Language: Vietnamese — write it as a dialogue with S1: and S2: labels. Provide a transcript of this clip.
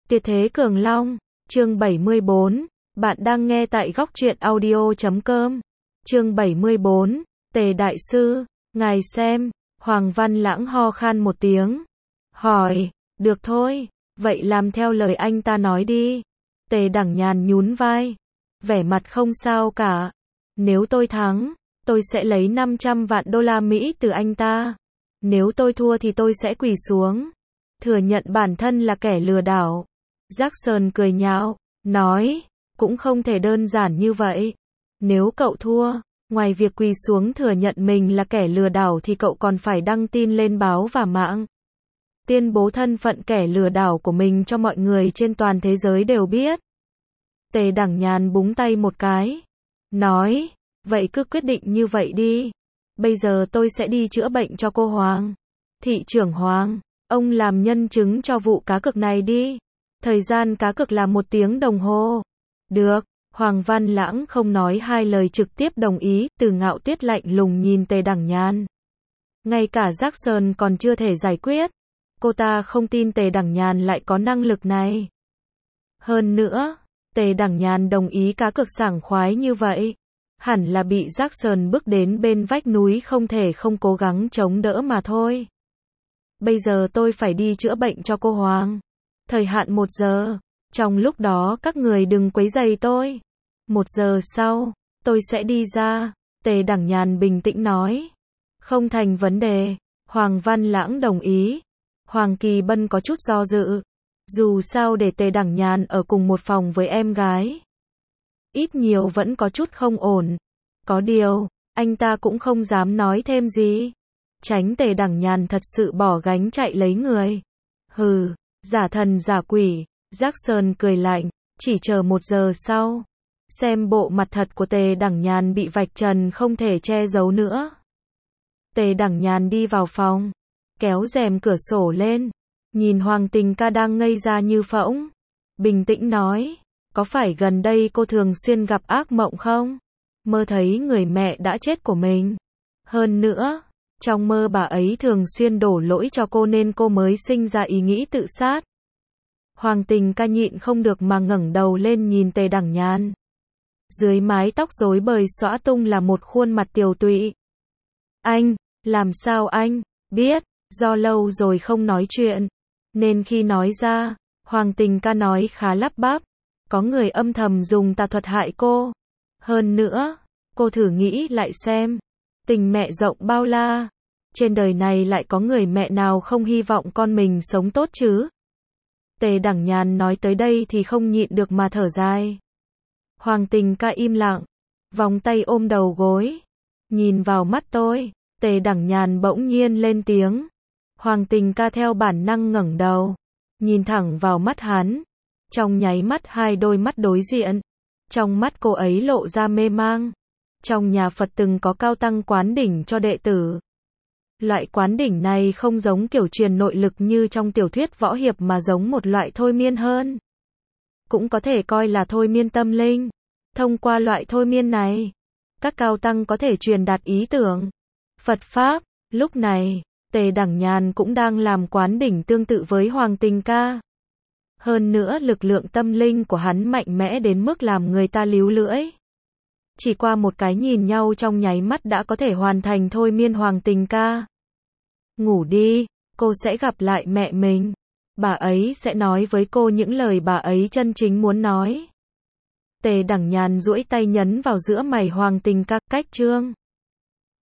S1: Tuyệt thế Cường Long, chương 74, bạn đang nghe tại góc truyện audio.com. Chương 74, Tề Đại Sư, ngài xem, Hoàng Văn Lãng ho khan một tiếng. Hỏi, được thôi, vậy làm theo lời anh ta nói đi. Tề Đẳng Nhàn nhún vai, vẻ mặt không sao cả. Nếu tôi thắng, tôi sẽ lấy 500 vạn đô la Mỹ từ anh ta. Nếu tôi thua thì tôi sẽ quỳ xuống, thừa nhận bản thân là kẻ lừa đảo. Jackson cười nhạo, nói, cũng không thể đơn giản như vậy. Nếu cậu thua, ngoài việc quỳ xuống thừa nhận mình là kẻ lừa đảo thì cậu còn phải đăng tin lên báo và mạng, tuyên bố thân phận kẻ lừa đảo của mình cho mọi người trên toàn thế giới đều biết. Tề Đẳng Nhàn búng tay một cái, nói, vậy cứ quyết định như vậy đi. Bây giờ tôi sẽ đi chữa bệnh cho cô Hoàng. Thị trưởng Hoàng, ông làm nhân chứng cho vụ cá cược này đi. Thời gian cá cược là 1 tiếng đồng hồ. Được, Hoàng Văn Lãng không nói hai lời trực tiếp đồng ý. Từ Ngạo Tuyết lạnh lùng nhìn Tề Đẳng Nhàn. Ngay cả Jackson còn chưa thể giải quyết. Cô ta không tin Tề Đẳng Nhàn lại có năng lực này. Hơn nữa, Tề Đẳng Nhàn đồng ý cá cược sảng khoái như vậy, hẳn là bị Jackson bước đến bên vách núi không thể không cố gắng chống đỡ mà thôi. Bây giờ tôi phải đi chữa bệnh cho cô Hoàng. Thời hạn 1 giờ. Trong lúc đó các người đừng quấy rầy tôi. 1 giờ sau, tôi sẽ đi ra. Tề Đẳng Nhàn bình tĩnh nói. Không thành vấn đề. Hoàng Văn Lãng đồng ý. Hoàng Kỳ Bân có chút do dự. Dù sao để Tề Đẳng Nhàn ở cùng một phòng với em gái, ít nhiều vẫn có chút không ổn. Có điều, anh ta cũng không dám nói thêm gì, tránh Tề Đẳng Nhàn thật sự bỏ gánh chạy lấy người. Hừ, giả thần giả quỷ. Jackson cười lạnh, chỉ chờ 1 giờ sau, xem bộ mặt thật của Tề Đẳng Nhàn bị vạch trần không thể che giấu nữa. Tề Đẳng Nhàn đi vào phòng, kéo rèm cửa sổ lên, nhìn Hoàng Tình Ca đang ngây ra như phỗng, bình tĩnh nói, có phải gần đây cô thường xuyên gặp ác mộng không? Mơ thấy người mẹ đã chết của mình. Hơn nữa, trong mơ bà ấy thường xuyên đổ lỗi cho cô nên cô mới sinh ra ý nghĩ tự sát. Hoàng Tình Ca nhịn không được mà ngẩng đầu lên nhìn Tề Đẳng Nhàn. Dưới mái tóc rối bời xõa tung là một khuôn mặt tiều tụy. Anh, làm sao anh biết? Do lâu rồi không nói chuyện, nên khi nói ra, Hoàng Tình Ca nói khá lắp bắp. Có người âm thầm dùng tà thuật hại cô. Hơn nữa, cô thử nghĩ lại xem, tình mẹ rộng bao la, trên đời này lại có người mẹ nào không hy vọng con mình sống tốt chứ? Tề Đẳng Nhàn nói tới đây thì không nhịn được mà thở dài. Hoàng Tình Ca im lặng, vòng tay ôm đầu gối, nhìn vào mắt tôi. Tề Đẳng Nhàn bỗng nhiên lên tiếng. Hoàng Tình Ca theo bản năng ngẩng đầu, nhìn thẳng vào mắt hắn. Trong nháy mắt hai đôi mắt đối diện, trong mắt cô ấy lộ ra mê mang. Trong nhà Phật từng có cao tăng quán đỉnh cho đệ tử. Loại quán đỉnh này không giống kiểu truyền nội lực như trong tiểu thuyết võ hiệp mà giống một loại thôi miên hơn. Cũng có thể coi là thôi miên tâm linh. Thông qua loại thôi miên này, các cao tăng có thể truyền đạt ý tưởng Phật Pháp. Lúc này, Tề Đẳng Nhàn cũng đang làm quán đỉnh tương tự với Hoàng Tình Ca. Hơn nữa lực lượng tâm linh của hắn mạnh mẽ đến mức làm người ta líu lưỡi. Chỉ qua một cái nhìn nhau trong nháy mắt đã có thể hoàn thành thôi miên Hoàng Tình Ca. Ngủ đi, cô sẽ gặp lại mẹ mình. Bà ấy sẽ nói với cô những lời bà ấy chân chính muốn nói. Tề Đẳng Nhàn duỗi tay nhấn vào giữa mày Hoàng Tình Ca, cách chương.